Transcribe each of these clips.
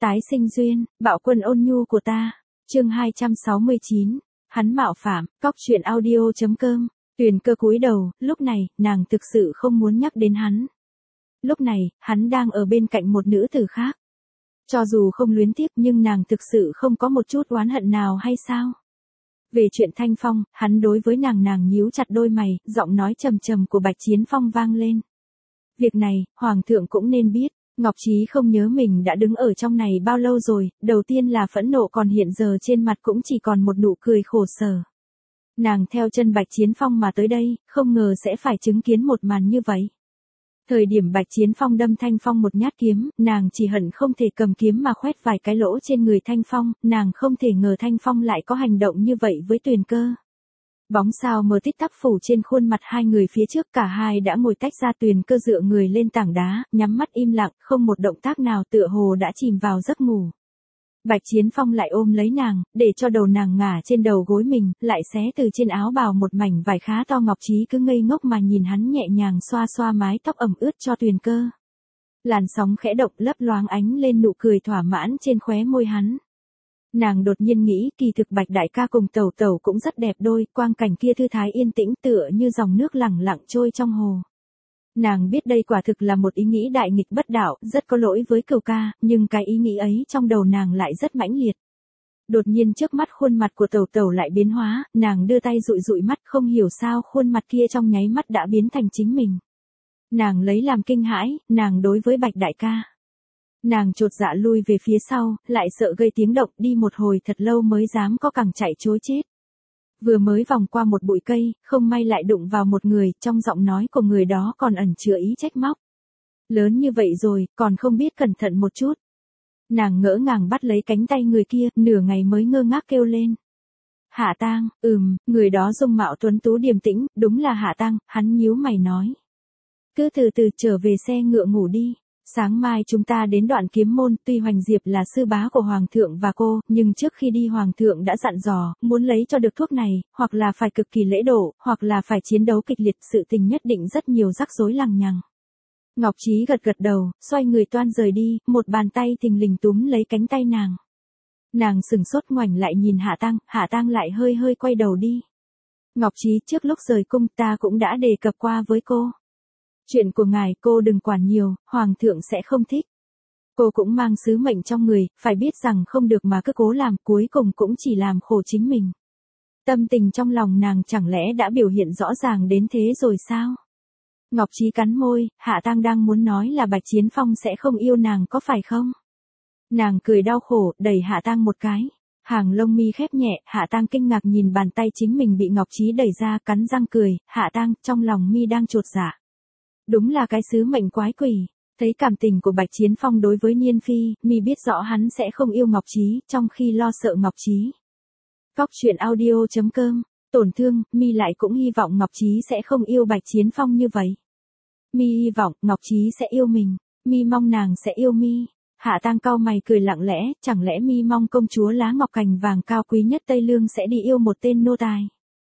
Tái sinh duyên, bạo quân ôn nhu của ta. Chương 269. Hắn mạo phạm. Cóc truyện audio.com. Tuyền Cơ cúi đầu, lúc này, nàng thực sự không muốn nhắc đến hắn. Lúc này, hắn đang ở bên cạnh một nữ tử khác. Cho dù không luyến tiếc nhưng nàng thực sự không có một chút oán hận nào hay sao? Về chuyện Thanh Phong, hắn đối với nàng nhíu chặt đôi mày, giọng nói trầm trầm của Bạch Chiến Phong vang lên. Việc này, Hoàng thượng cũng nên biết. Ngọc Trí không nhớ mình đã đứng ở trong này bao lâu rồi, đầu tiên là phẫn nộ còn hiện giờ trên mặt cũng chỉ còn một nụ cười khổ sở. Nàng theo chân Bạch Chiến Phong mà tới đây, không ngờ sẽ phải chứng kiến một màn như vậy. Thời điểm Bạch Chiến Phong đâm Thanh Phong một nhát kiếm, nàng chỉ hận không thể cầm kiếm mà khoét vài cái lỗ trên người Thanh Phong, nàng không thể ngờ Thanh Phong lại có hành động như vậy với Tuyền Cơ. Bóng sao mờ tích tắp phủ trên khuôn mặt hai người phía trước, cả hai đã ngồi tách ra. Tuyền Cơ dựa người lên tảng đá, nhắm mắt im lặng, không một động tác nào, tựa hồ đã chìm vào giấc ngủ. Bạch Chiến Phong lại ôm lấy nàng, để cho đầu nàng ngả trên đầu gối mình, lại xé từ trên áo bào một mảnh vải khá to. Ngọc Trí cứ ngây ngốc mà nhìn hắn, nhẹ nhàng xoa xoa mái tóc ẩm ướt cho Tuyền Cơ. Làn sóng khẽ động, lấp loáng ánh lên nụ cười thỏa mãn trên khóe môi hắn. Nàng đột nhiên nghĩ, kỳ thực Bạch đại ca cùng Tẩu Tẩu cũng rất đẹp đôi, quang cảnh kia thư thái yên tĩnh tựa như dòng nước lẳng lặng trôi trong hồ. Nàng biết đây quả thực là một ý nghĩ đại nghịch bất đạo, rất có lỗi với Cửu ca, nhưng cái ý nghĩ ấy trong đầu nàng lại rất mãnh liệt. Đột nhiên trước mắt khuôn mặt của Tẩu Tẩu lại biến hóa, nàng đưa tay dụi dụi mắt, không hiểu sao khuôn mặt kia trong nháy mắt đã biến thành chính mình. Nàng lấy làm kinh hãi, nàng đối với Bạch đại ca. Nàng chột dạ lui về phía sau, lại sợ gây tiếng động, đi một hồi thật lâu mới dám có cẳng chạy trối chết. Vừa mới vòng qua một bụi cây, không may lại đụng vào một người, trong giọng nói của người đó còn ẩn chứa ý trách móc. Lớn như vậy rồi, còn không biết cẩn thận một chút. Nàng ngỡ ngàng bắt lấy cánh tay người kia, nửa ngày mới ngơ ngác kêu lên. Hạ Tang, người đó dung mạo tuấn tú điềm tĩnh, đúng là Hạ Tang. Hắn nhíu mày nói. Cứ từ từ trở về xe ngựa ngủ đi. Sáng mai chúng ta đến Đoạn Kiếm Môn, tuy Hoành Diệp là sư bá của Hoàng thượng và cô, nhưng trước khi đi Hoàng thượng đã dặn dò, muốn lấy cho được thuốc này, hoặc là phải cực kỳ lễ độ, hoặc là phải chiến đấu kịch liệt, sự tình nhất định rất nhiều rắc rối lằng nhằng. Ngọc Trí gật gật đầu, xoay người toan rời đi, một bàn tay thình lình túm lấy cánh tay nàng. Nàng sừng sốt ngoảnh lại nhìn Hạ Tang lại hơi hơi quay đầu đi. Ngọc Trí, trước lúc rời cung ta cũng đã đề cập qua với cô. Chuyện của ngài cô đừng quản nhiều, Hoàng thượng sẽ không thích. Cô cũng mang sứ mệnh trong người, phải biết rằng không được mà cứ cố làm, cuối cùng cũng chỉ làm khổ chính mình. Tâm tình trong lòng nàng chẳng lẽ đã biểu hiện rõ ràng đến thế rồi sao? Ngọc Trí cắn môi, Hạ Tang đang muốn nói là Bạch Chiến Phong sẽ không yêu nàng có phải không? Nàng cười đau khổ, đẩy Hạ Tang một cái. Hàng lông mi khép nhẹ, Hạ Tang kinh ngạc nhìn bàn tay chính mình bị Ngọc Trí đẩy ra, cắn răng cười. Hạ Tang, trong lòng mi đang chột dạ. Đúng là cái sứ mệnh quái quỷ. Thấy cảm tình của Bạch Chiến Phong đối với Niên Phi, mi biết rõ hắn sẽ không yêu Ngọc Trí, trong khi lo sợ Ngọc Trí. Cóc truyện audio.com. Tổn thương, mi lại cũng hy vọng Ngọc Trí sẽ không yêu Bạch Chiến Phong như vậy. Mi hy vọng Ngọc Trí sẽ yêu mình, mi mong nàng sẽ yêu mi. Hạ Tang cau mày cười lặng lẽ, chẳng lẽ mi mong công chúa lá ngọc cành vàng cao quý nhất Tây Lương sẽ đi yêu một tên nô tài?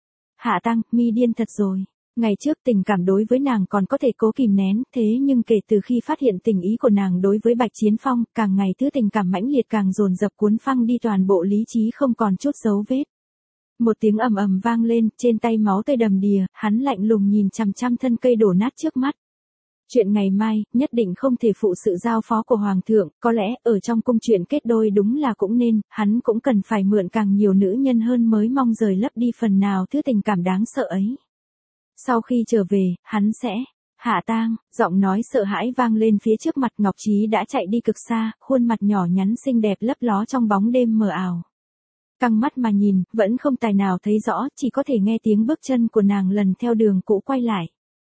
Hạ Tang, mi điên thật rồi. Ngày trước tình cảm đối với nàng còn có thể cố kìm nén, thế nhưng kể từ khi phát hiện tình ý của nàng đối với Bạch Chiến Phong, càng ngày thứ tình cảm mãnh liệt càng dồn dập cuốn phăng đi toàn bộ lý trí, không còn chút dấu vết. Một tiếng ầm ầm vang lên, trên tay máu tươi đầm đìa, hắn lạnh lùng nhìn chằm chằm thân cây đổ nát trước mắt. Chuyện ngày mai, nhất định không thể phụ sự giao phó của Hoàng thượng, có lẽ, ở trong cung chuyện kết đôi đúng là cũng nên, hắn cũng cần phải mượn càng nhiều nữ nhân hơn mới mong rời lấp đi phần nào thứ tình cảm đáng sợ ấy. Sau khi trở về, hắn sẽ. Hạ Tang, giọng nói sợ hãi vang lên phía trước mặt. Ngọc Trí đã chạy đi cực xa, khuôn mặt nhỏ nhắn xinh đẹp lấp ló trong bóng đêm mờ ảo. Căng mắt mà nhìn, vẫn không tài nào thấy rõ, chỉ có thể nghe tiếng bước chân của nàng lần theo đường cũ quay lại.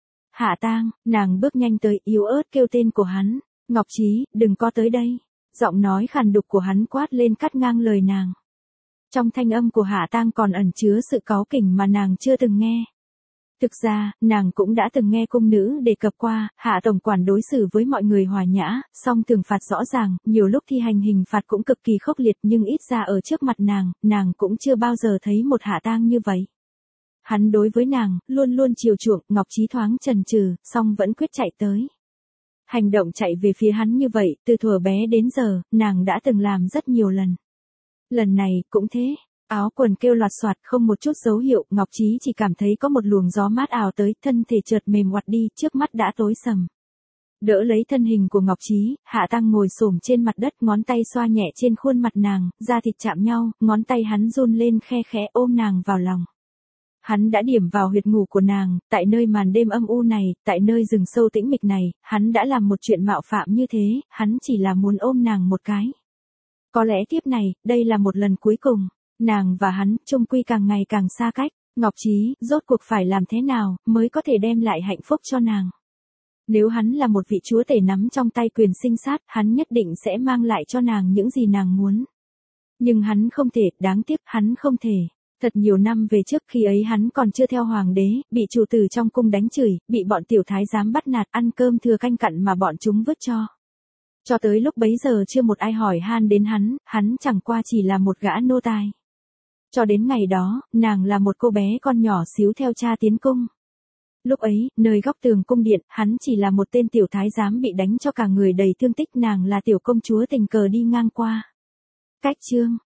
Hạ Tang, nàng bước nhanh tới, yếu ớt kêu tên của hắn. Ngọc Trí, đừng có tới đây. Giọng nói khàn đục của hắn quát lên cắt ngang lời nàng. Trong thanh âm của Hạ Tang còn ẩn chứa sự cáu kỉnh mà nàng chưa từng nghe. Thực ra, nàng cũng đã từng nghe cung nữ đề cập qua, Hạ tổng quản đối xử với mọi người hòa nhã, song thường phạt rõ ràng, nhiều lúc thi hành hình phạt cũng cực kỳ khốc liệt, nhưng ít ra ở trước mặt nàng cũng chưa bao giờ thấy một Hạ Tang như vậy. Hắn đối với nàng, luôn luôn chiều chuộng. Ngọc Trí thoáng chần chừ, song vẫn quyết chạy tới. Hành động chạy về phía hắn như vậy, từ thuở bé đến giờ, nàng đã từng làm rất nhiều lần. Lần này, cũng thế. Áo quần kêu loạt soạt không một chút dấu hiệu, Ngọc Trí chỉ cảm thấy có một luồng gió mát ào tới, thân thể chợt mềm oặt đi, trước mắt đã tối sầm. Đỡ lấy thân hình của Ngọc Trí, Hạ Tăng ngồi xổm trên mặt đất, ngón tay xoa nhẹ trên khuôn mặt nàng, da thịt chạm nhau, ngón tay hắn run lên khe khẽ ôm nàng vào lòng. Hắn đã điểm vào huyệt ngủ của nàng, tại nơi màn đêm âm u này, tại nơi rừng sâu tĩnh mịch này, hắn đã làm một chuyện mạo phạm như thế, hắn chỉ là muốn ôm nàng một cái. Có lẽ tiếp này, đây là một lần cuối cùng, nàng và hắn, chung quy càng ngày càng xa cách, Ngọc Trí, rốt cuộc phải làm thế nào, mới có thể đem lại hạnh phúc cho nàng. Nếu hắn là một vị chúa tể nắm trong tay quyền sinh sát, hắn nhất định sẽ mang lại cho nàng những gì nàng muốn. Nhưng hắn không thể, đáng tiếc, hắn không thể. Thật nhiều năm về trước khi ấy hắn còn chưa theo hoàng đế, bị chủ tử trong cung đánh chửi, bị bọn tiểu thái giám bắt nạt, ăn cơm thừa canh cặn mà bọn chúng vứt cho. Cho tới lúc bấy giờ chưa một ai hỏi han đến hắn chẳng qua chỉ là một gã nô tài. Cho đến ngày đó, nàng là một cô bé con nhỏ xíu theo cha tiến cung. Lúc ấy, nơi góc tường cung điện, hắn chỉ là một tên tiểu thái giám bị đánh cho cả người đầy thương tích, nàng là tiểu công chúa tình cờ đi ngang qua. Cách chương